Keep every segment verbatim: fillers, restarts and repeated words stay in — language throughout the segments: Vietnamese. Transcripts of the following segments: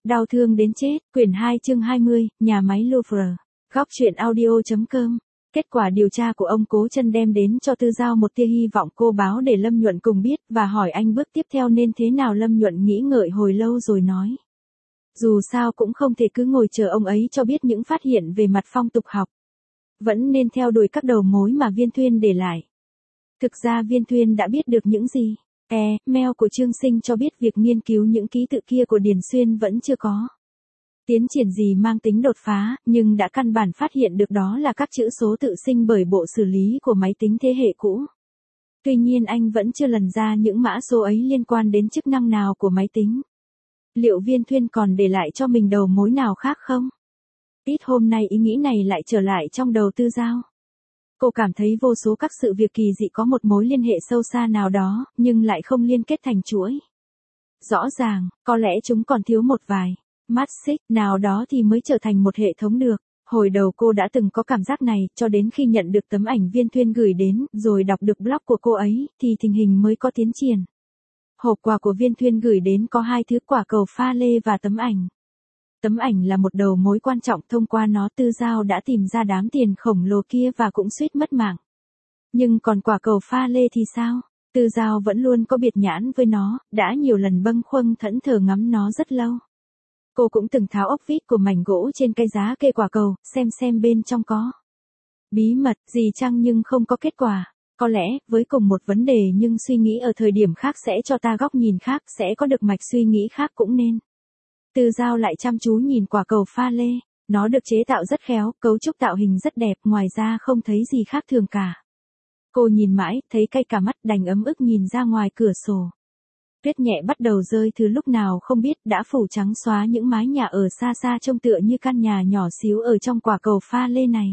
Đau thương đến chết, quyển hai chương hai mươi, nhà máy Louvre. Góc truyện audio.com. Kết quả điều tra của ông Cố Chân đem đến cho Tư Giao một tia hy vọng, cô báo để Lâm Nhuận cùng biết và hỏi anh bước tiếp theo nên thế nào. Lâm Nhuận nghĩ ngợi hồi lâu rồi nói. Dù sao cũng không thể cứ ngồi chờ ông ấy cho biết những phát hiện về mặt phong tục học. Vẫn nên theo đuổi các đầu mối mà Viên Thuyên để lại. Thực ra Viên Thuyên đã biết được những gì. E, mail của Trương Sinh cho biết việc nghiên cứu những ký tự kia của Điền Xuyên vẫn chưa có tiến triển gì mang tính đột phá, nhưng đã căn bản phát hiện được đó là các chữ số tự sinh bởi bộ xử lý của máy tính thế hệ cũ. Tuy nhiên anh vẫn chưa lần ra những mã số ấy liên quan đến chức năng nào của máy tính. Liệu Viên Thuyên còn để lại cho mình đầu mối nào khác không? Ít hôm nay ý nghĩ này lại trở lại trong đầu Tư Giao. Cô cảm thấy vô số các sự việc kỳ dị có một mối liên hệ sâu xa nào đó, nhưng lại không liên kết thành chuỗi. Rõ ràng, có lẽ chúng còn thiếu một vài mắt xích nào đó thì mới trở thành một hệ thống được. Hồi đầu cô đã từng có cảm giác này, cho đến khi nhận được tấm ảnh Viên Thuyên gửi đến, rồi đọc được blog của cô ấy, thì tình hình mới có tiến triển. Hộp quà của Viên Thuyên gửi đến có hai thứ: quả cầu pha lê và tấm ảnh. Tấm ảnh là một đầu mối quan trọng, thông qua nó Tư Giao đã tìm ra đám tiền khổng lồ kia và cũng suýt mất mạng. Nhưng còn quả cầu pha lê thì sao? Tư Giao vẫn luôn có biệt nhãn với nó, đã nhiều lần bâng khuâng thẫn thờ ngắm nó rất lâu. Cô cũng từng tháo ốc vít của mảnh gỗ trên cây giá kê quả cầu, xem xem bên trong có bí mật gì chăng, nhưng không có kết quả. Có lẽ, với cùng một vấn đề nhưng suy nghĩ ở thời điểm khác sẽ cho ta góc nhìn khác, sẽ có được mạch suy nghĩ khác cũng nên. Tư Giao lại chăm chú nhìn quả cầu pha lê. Nó được chế tạo rất khéo, cấu trúc tạo hình rất đẹp, ngoài ra không thấy gì khác thường cả. Cô nhìn mãi, thấy cay cả mắt, đành ấm ức nhìn ra ngoài cửa sổ. Tuyết nhẹ bắt đầu rơi từ lúc nào không biết, đã phủ trắng xóa những mái nhà ở xa xa trông tựa như căn nhà nhỏ xíu ở trong quả cầu pha lê này.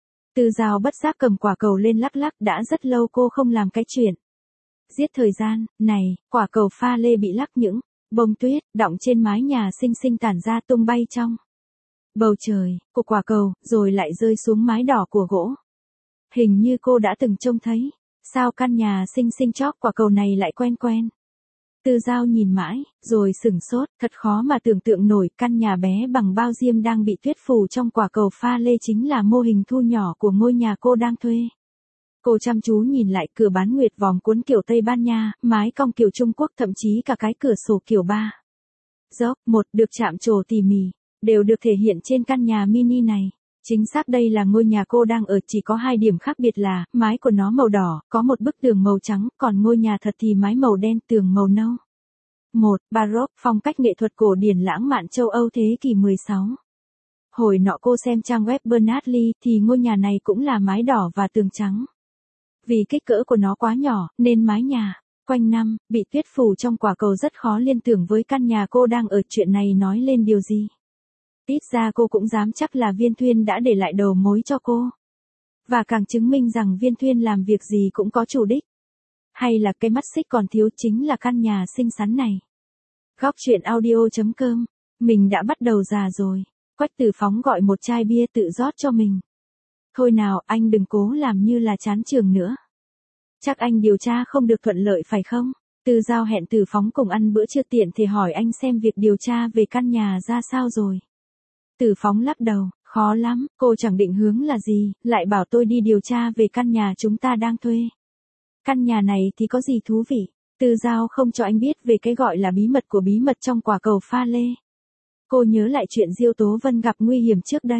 Tư Giao bất giác cầm quả cầu lên lắc lắc, đã rất lâu cô không làm cái chuyện giết thời gian này. Quả cầu pha lê bị lắc, những bông tuyết đọng trên mái nhà xinh xinh tản ra tung bay trong bầu trời của quả cầu, rồi lại rơi xuống mái đỏ của gỗ. Hình như cô đã từng trông thấy. Sao căn nhà xinh xinh chóp quả cầu này lại quen quen? Tư Giao nhìn mãi, rồi sửng sốt, thật khó mà tưởng tượng nổi, căn nhà bé bằng bao diêm đang bị tuyết phủ trong quả cầu pha lê chính là mô hình thu nhỏ của ngôi nhà cô đang thuê. Cô chăm chú nhìn lại, cửa bán nguyệt vòm cuốn kiểu Tây Ban Nha, mái cong kiểu Trung Quốc, thậm chí cả cái cửa sổ kiểu ba dốc một được chạm trổ tỉ mỉ, đều được thể hiện trên căn nhà mini này. Chính xác đây là ngôi nhà cô đang ở, chỉ có hai điểm khác biệt là, mái của nó màu đỏ, có một bức tường màu trắng, còn ngôi nhà thật thì mái màu đen, tường màu nâu. một. Baroque, phong cách nghệ thuật cổ điển lãng mạn châu Âu thế kỷ mười sáu. Hồi nọ cô xem trang web Bernard-Lee thì ngôi nhà này cũng là mái đỏ và tường trắng. Vì kích cỡ của nó quá nhỏ, nên mái nhà quanh năm bị tuyết phủ trong quả cầu rất khó liên tưởng với căn nhà cô đang ở. Chuyện này nói lên điều gì? Ít ra cô cũng dám chắc là Viên Thuyên đã để lại đầu mối cho cô. Và càng chứng minh rằng Viên Thuyên làm việc gì cũng có chủ đích. Hay là cái mắt xích còn thiếu chính là căn nhà xinh xắn này. Góc truyện audio.com. Mình đã bắt đầu già rồi. Quách Tử Phóng gọi một chai bia tự rót cho mình. Thôi nào, anh đừng cố làm như là chán trường nữa. Chắc anh điều tra không được thuận lợi phải không? Tư Giao hẹn Tử Phóng cùng ăn bữa trưa, tiện thì hỏi anh xem việc điều tra về căn nhà ra sao rồi. Tử Phóng lắc đầu, khó lắm, cô chẳng định hướng là gì, lại bảo tôi đi điều tra về căn nhà chúng ta đang thuê. Căn nhà này thì có gì thú vị? Tư Giao không cho anh biết về cái gọi là bí mật của bí mật trong quả cầu pha lê. Cô nhớ lại chuyện Diêu Tố Vân gặp nguy hiểm trước đây.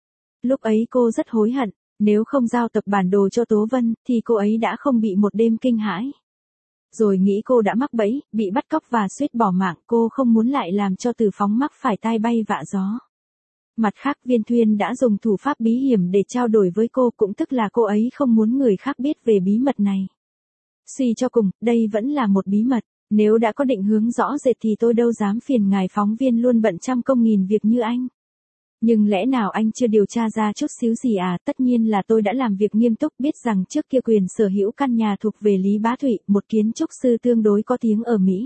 Lúc ấy cô rất hối hận, nếu không giao tập bản đồ cho Tố Vân, thì cô ấy đã không bị một đêm kinh hãi. Rồi nghĩ cô đã mắc bẫy, bị bắt cóc và suýt bỏ mạng, cô không muốn lại làm cho Tử Phóng mắc phải tai bay vạ gió. Mặt khác, Viên Thuyên đã dùng thủ pháp bí hiểm để trao đổi với cô, cũng tức là cô ấy không muốn người khác biết về bí mật này. Suy cho cùng, đây vẫn là một bí mật. Nếu đã có định hướng rõ rệt thì tôi đâu dám phiền ngài phóng viên luôn bận trăm công nghìn việc như anh. Nhưng lẽ nào anh chưa điều tra ra chút xíu gì à? Tất nhiên là tôi đã làm việc nghiêm túc, biết rằng trước kia quyền sở hữu căn nhà thuộc về Lý Bá Thụy, một kiến trúc sư tương đối có tiếng ở Mỹ.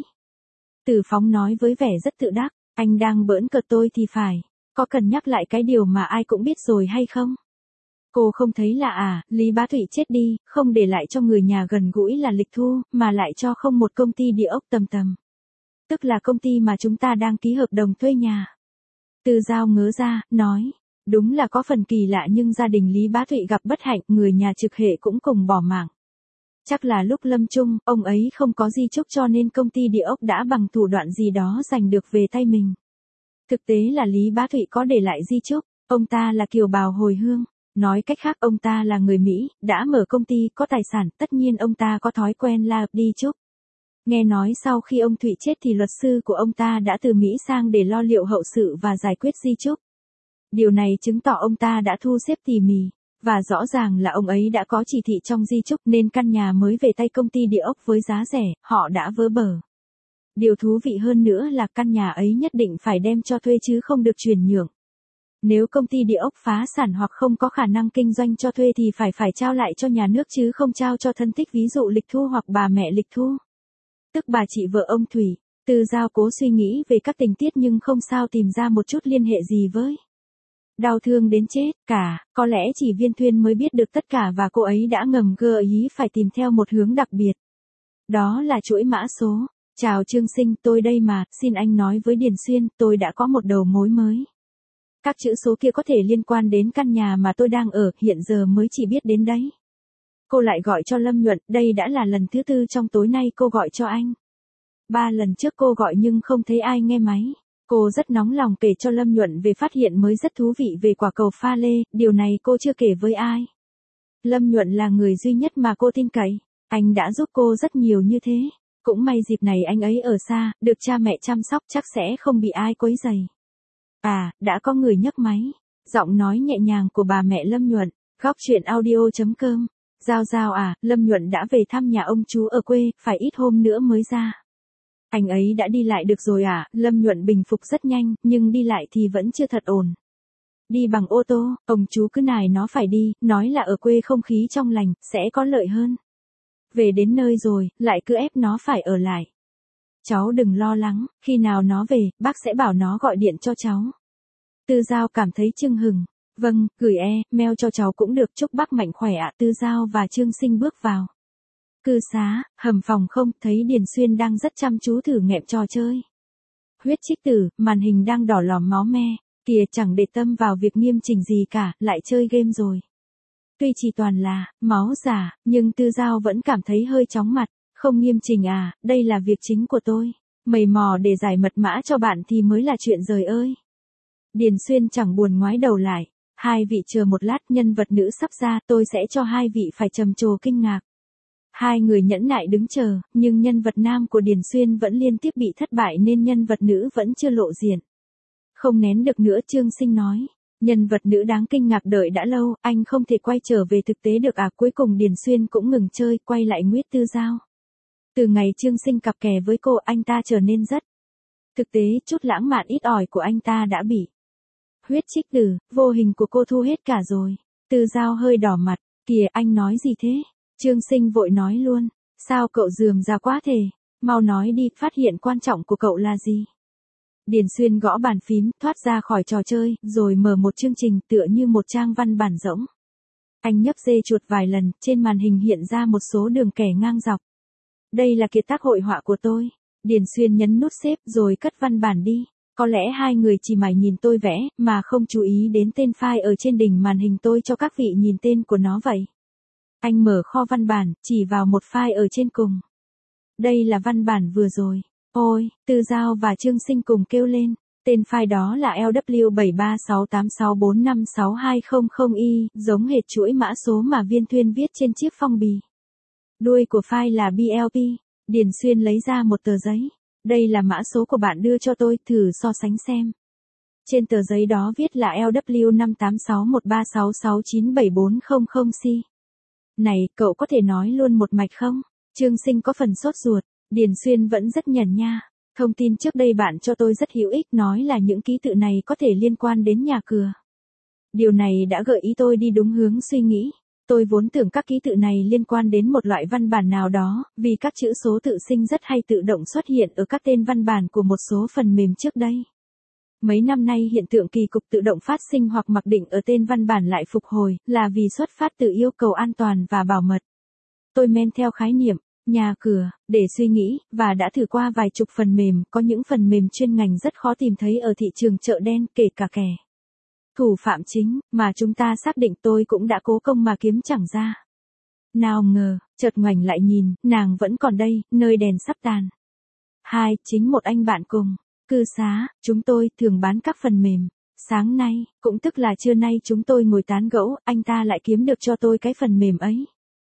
Tử Phóng nói với vẻ rất tự đắc, anh đang bỡn cợt tôi thì phải. Có cần nhắc lại cái điều mà ai cũng biết rồi hay không? Cô không thấy lạ à? Lý Bá Thụy chết đi, không để lại cho người nhà gần gũi là Lịch Thu, mà lại cho không một công ty địa ốc tầm tầm. Tức là công ty mà chúng ta đang ký hợp đồng thuê nhà. Tư Giao ngớ ra, nói. Đúng là có phần kỳ lạ nhưng gia đình Lý Bá Thụy gặp bất hạnh, người nhà trực hệ cũng cùng bỏ mạng. Chắc là lúc lâm chung, ông ấy không có di chúc cho nên công ty địa ốc đã bằng thủ đoạn gì đó giành được về tay mình. Thực tế là Lý Bá Thụy có để lại di chúc, ông ta là kiều bào hồi hương. Nói cách khác ông ta là người Mỹ, đã mở công ty, có tài sản, tất nhiên ông ta có thói quen là đi chúc. Nghe nói sau khi ông Thụy chết thì luật sư của ông ta đã từ Mỹ sang để lo liệu hậu sự và giải quyết di chúc. Điều này chứng tỏ ông ta đã thu xếp tỉ mỉ, và rõ ràng là ông ấy đã có chỉ thị trong di chúc nên căn nhà mới về tay công ty địa ốc với giá rẻ, họ đã vỡ bờ. Điều thú vị hơn nữa là căn nhà ấy nhất định phải đem cho thuê chứ không được chuyển nhượng. Nếu công ty địa ốc phá sản hoặc không có khả năng kinh doanh cho thuê thì phải phải trao lại cho nhà nước chứ không trao cho thân thích, ví dụ Lịch Thu hoặc bà mẹ Lịch Thu. Tức bà chị vợ ông Thủy. Tư Giao cố suy nghĩ về các tình tiết nhưng không sao tìm ra một chút liên hệ gì với. Đau thương đến chết cả, có lẽ chỉ Viên Thuyên mới biết được tất cả và cô ấy đã ngầm gợi ý phải tìm theo một hướng đặc biệt. Đó là chuỗi mã số. Chào Trương Sinh, tôi đây mà, xin anh nói với Điền Xuyên, tôi đã có một đầu mối mới. Các chữ số kia có thể liên quan đến căn nhà mà tôi đang ở, hiện giờ mới chỉ biết đến đấy. Cô lại gọi cho Lâm Nhuận, đây đã là lần thứ tư trong tối nay cô gọi cho anh. Ba lần trước cô gọi nhưng không thấy ai nghe máy. Cô rất nóng lòng kể cho Lâm Nhuận về phát hiện mới rất thú vị về quả cầu pha lê, điều này cô chưa kể với ai. Lâm Nhuận là người duy nhất mà cô tin cậy, anh đã giúp cô rất nhiều như thế. Cũng may dịp này anh ấy ở xa, được cha mẹ chăm sóc chắc sẽ không bị ai quấy rầy. À, đã có người nhấc máy. Giọng nói nhẹ nhàng của bà mẹ Lâm Nhuận, góc chuyện audio chấm com. Giao Giao à, Lâm Nhuận đã về thăm nhà ông chú ở quê, phải ít hôm nữa mới ra. Anh ấy đã đi lại được rồi à, Lâm Nhuận bình phục rất nhanh, nhưng đi lại thì vẫn chưa thật ổn. Đi bằng ô tô, ông chú cứ nài nó phải đi, nói là ở quê không khí trong lành, sẽ có lợi hơn. Về đến nơi rồi, lại cứ ép nó phải ở lại. Cháu đừng lo lắng, khi nào nó về, bác sẽ bảo nó gọi điện cho cháu. Tư Giao cảm thấy chưng hừng. Vâng, gửi e-mail cho cháu cũng được, chúc bác mạnh khỏe ạ. Tư Giao và Trương Sinh bước vào cư xá, hầm phòng không, thấy Điền Xuyên đang rất chăm chú thử nghiệm trò chơi. Huyết trích tử, màn hình đang đỏ lòm máu me, kìa chẳng để tâm vào việc nghiêm chỉnh gì cả, lại chơi game rồi. Tuy chỉ toàn là máu giả, nhưng Tư Giao vẫn cảm thấy hơi chóng mặt, không nghiêm chỉnh à, đây là việc chính của tôi. Mày mò để giải mật mã cho bạn thì mới là chuyện rời ơi. Điền Xuyên chẳng buồn ngoái đầu lại, hai vị chờ một lát, nhân vật nữ sắp ra, tôi sẽ cho hai vị phải trầm trồ kinh ngạc. Hai người nhẫn nại đứng chờ, nhưng nhân vật nam của Điền Xuyên vẫn liên tiếp bị thất bại nên nhân vật nữ vẫn chưa lộ diện. Không nén được nữa, Trương Sinh nói. Nhân vật nữ đáng kinh ngạc đợi đã lâu, anh không thể quay trở về thực tế được à, cuối cùng Điền Xuyên cũng ngừng chơi, quay lại nguyết Tư Giao. Từ ngày Trương Sinh cặp kè với cô, anh ta trở nên rất thực tế, chút lãng mạn ít ỏi của anh ta đã bị huyết trích tử, vô hình của cô thu hết cả rồi. Tư Giao hơi đỏ mặt, kìa anh nói gì thế? Trương Sinh vội nói luôn, sao cậu rườm rà quá thế, mau nói đi, phát hiện quan trọng của cậu là gì? Điền Xuyên gõ bàn phím, thoát ra khỏi trò chơi, rồi mở một chương trình tựa như một trang văn bản rỗng. Anh nhấp dê chuột vài lần, trên màn hình hiện ra một số đường kẻ ngang dọc. Đây là kiệt tác hội họa của tôi. Điền Xuyên nhấn nút xếp rồi cất văn bản đi. Có lẽ hai người chỉ mải nhìn tôi vẽ, mà không chú ý đến tên file ở trên đỉnh màn hình, tôi cho các vị nhìn tên của nó vậy. Anh mở kho văn bản, chỉ vào một file ở trên cùng. Đây là văn bản vừa rồi. Ôi, Tư Giao và Trương Sinh cùng kêu lên. Tên file đó là L W bảy ba sáu tám sáu bốn năm sáu hai không không Y, giống hệt chuỗi mã số mà Viên Thuyên viết trên chiếc phong bì. Đuôi của file là B L P. Điền Xuyên lấy ra một tờ giấy. Đây là mã số của bạn đưa cho tôi, thử so sánh xem. Trên tờ giấy đó viết là L W năm tám sáu một ba sáu sáu chín bảy bốn không không C. Này, cậu có thể nói luôn một mạch không? Trương Sinh có phần sốt ruột. Điền Xuyên vẫn rất nhẩn nha. Thông tin trước đây bạn cho tôi rất hữu ích, nói là những ký tự này có thể liên quan đến nhà cửa. Điều này đã gợi ý tôi đi đúng hướng suy nghĩ. Tôi vốn tưởng các ký tự này liên quan đến một loại văn bản nào đó, vì các chữ số tự sinh rất hay tự động xuất hiện ở các tên văn bản của một số phần mềm trước đây. Mấy năm nay hiện tượng kỳ cục tự động phát sinh hoặc mặc định ở tên văn bản lại phục hồi, là vì xuất phát từ yêu cầu an toàn và bảo mật. Tôi men theo khái niệm, nhà cửa, để suy nghĩ, và đã thử qua vài chục phần mềm, có những phần mềm chuyên ngành rất khó tìm thấy ở thị trường chợ đen, kể cả kẻ thủ phạm chính, mà chúng ta xác định tôi cũng đã cố công mà kiếm chẳng ra. Nào ngờ, chợt ngoảnh lại nhìn, nàng vẫn còn đây, nơi đèn sắp tàn. Hai, chính một anh bạn cùng cư xá, chúng tôi thường bán các phần mềm. Sáng nay, cũng tức là trưa nay chúng tôi ngồi tán gẫu, anh ta lại kiếm được cho tôi cái phần mềm ấy.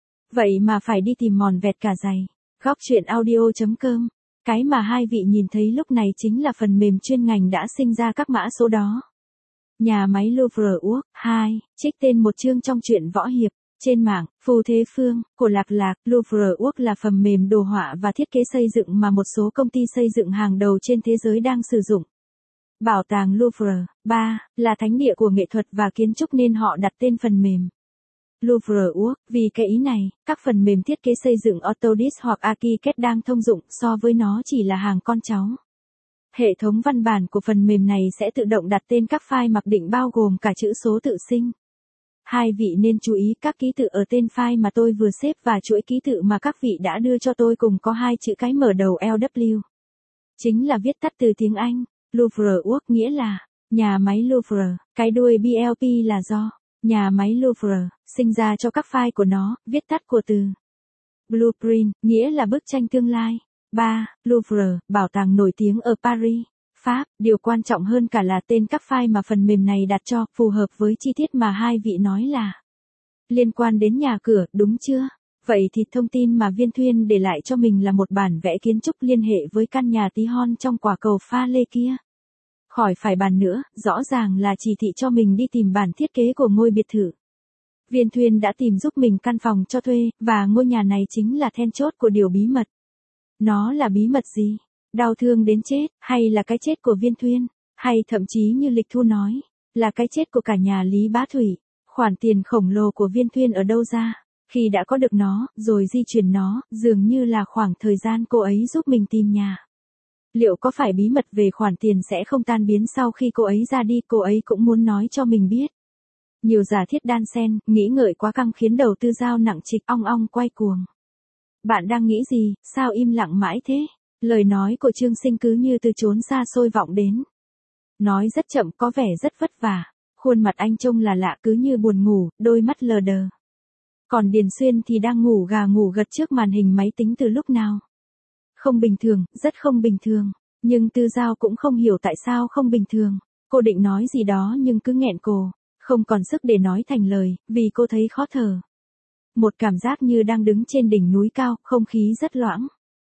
Vậy mà phải đi tìm mòn vẹt cả giày. Góc chuyện audio.com. Cái mà hai vị nhìn thấy lúc này chính là phần mềm chuyên ngành đã sinh ra các mã số đó. Nhà máy Louvre Úc. Hai, trích tên một chương trong truyện võ hiệp. Trên mạng, Phù Thế Phương, của Lạc Lạc, Louvre Úc là phần mềm đồ họa và thiết kế xây dựng mà một số công ty xây dựng hàng đầu trên thế giới đang sử dụng. Bảo tàng Louvre. Ba, là thánh địa của nghệ thuật và kiến trúc nên họ đặt tên phần mềm Louvre Úc. Vì cái ý này, các phần mềm thiết kế xây dựng Autodesk hoặc ArchiCAD đang thông dụng, so với nó chỉ là hàng con cháu. Hệ thống văn bản của phần mềm này sẽ tự động đặt tên các file mặc định bao gồm cả chữ số tự sinh. Hai vị nên chú ý các ký tự ở tên file mà tôi vừa xếp và chuỗi ký tự mà các vị đã đưa cho tôi cùng có hai chữ cái mở đầu L W. Chính là viết tắt từ tiếng Anh. Louvre Úc nghĩa là nhà máy Louvre, cái đuôi B L P là do nhà máy Louvre sinh ra cho các file của nó, viết tắt của từ blueprint, nghĩa là bức tranh tương lai. Ba, Louvre, bảo tàng nổi tiếng ở Paris, Pháp, điều quan trọng hơn cả là tên các file mà phần mềm này đặt cho, phù hợp với chi tiết mà hai vị nói là liên quan đến nhà cửa, đúng chưa? Vậy thì thông tin mà Viên Thuyên để lại cho mình là một bản vẽ kiến trúc liên hệ với căn nhà tí hon trong quả cầu pha lê kia. Khỏi phải bàn nữa, rõ ràng là chỉ thị cho mình đi tìm bản thiết kế của ngôi biệt thự. Viên Thuyên đã tìm giúp mình căn phòng cho thuê, và ngôi nhà này chính là then chốt của điều bí mật. Nó là bí mật gì? Đau thương đến chết, hay là cái chết của Viên Thuyên? Hay thậm chí như Lịch Thu nói, là cái chết của cả nhà Lý Bá Thủy? Khoản tiền khổng lồ của Viên Thuyên ở đâu ra? Khi đã có được nó, rồi di chuyển nó, dường như là khoảng thời gian cô ấy giúp mình tìm nhà. Liệu có phải bí mật về khoản tiền sẽ không tan biến sau khi cô ấy ra đi, cô ấy cũng muốn nói cho mình biết? Nhiều giả thiết đan xen, nghĩ ngợi quá căng khiến đầu tư Giao nặng trịch, ong ong quay cuồng. Bạn đang nghĩ gì, sao im lặng mãi thế? Lời nói của Trương Sinh cứ như từ chốn xa xôi vọng đến. Nói rất chậm, có vẻ rất vất vả. Khuôn mặt anh trông là lạ, cứ như buồn ngủ, đôi mắt lờ đờ. Còn Điền Xuyên thì đang ngủ gà ngủ gật trước màn hình máy tính từ lúc nào. Không bình thường, rất không bình thường. Nhưng Tư Giao cũng không hiểu tại sao không bình thường. Cô định nói gì đó nhưng cứ nghẹn cổ. Không còn sức để nói thành lời, vì cô thấy khó thở. Một cảm giác như đang đứng trên đỉnh núi cao, không khí rất loãng.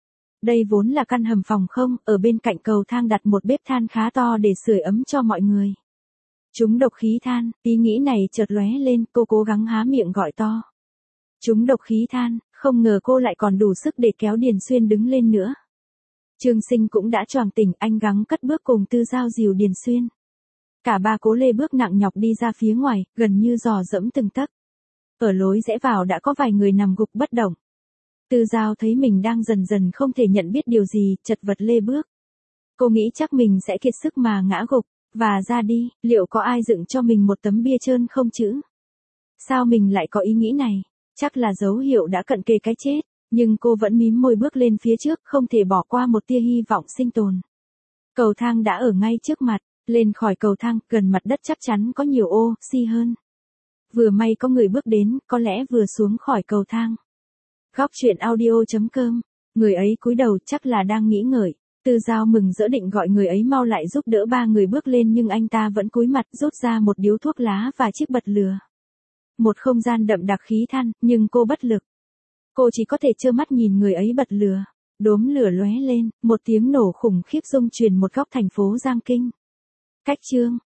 Đây vốn là căn hầm phòng không, ở bên cạnh cầu thang đặt một bếp than khá to để sưởi ấm cho mọi người. Chúng độc khí than, ý nghĩ này chợt lóe lên, cô cố gắng há miệng gọi to. Chúng độc khí than, không ngờ cô lại còn đủ sức để kéo Điền Xuyên đứng lên nữa. Trương Sinh cũng đã choàng tỉnh, anh gắng cất bước cùng Tư Giao dìu Điền Xuyên. Cả ba cố lê bước nặng nhọc đi ra phía ngoài, gần như dò dẫm từng tấc. Ở lối rẽ vào đã có vài người nằm gục bất động. Tư Giao thấy mình đang dần dần không thể nhận biết điều gì, chật vật lê bước. Cô nghĩ chắc mình sẽ kiệt sức mà ngã gục, và ra đi, liệu có ai dựng cho mình một tấm bia trơn không chứ? Sao mình lại có ý nghĩ này? Chắc là dấu hiệu đã cận kề cái chết, nhưng cô vẫn mím môi bước lên phía trước, không thể bỏ qua một tia hy vọng sinh tồn. Cầu thang đã ở ngay trước mặt, lên khỏi cầu thang, gần mặt đất chắc chắn có nhiều ô, xi hơn. Vừa may có người bước đến, có lẽ vừa xuống khỏi cầu thang. Góc chuyện audio.com, người ấy cúi đầu chắc là đang nghĩ ngợi. Tư Giao mừng rỡ định gọi người ấy mau lại giúp đỡ ba người bước lên nhưng anh ta vẫn cúi mặt rút ra một điếu thuốc lá và chiếc bật lửa. Một không gian đậm đặc khí than, nhưng cô bất lực. Cô chỉ có thể trơ mắt nhìn người ấy bật lửa. Đốm lửa lóe lên, một tiếng nổ khủng khiếp rung truyền một góc thành phố Giang Kinh. Cách chương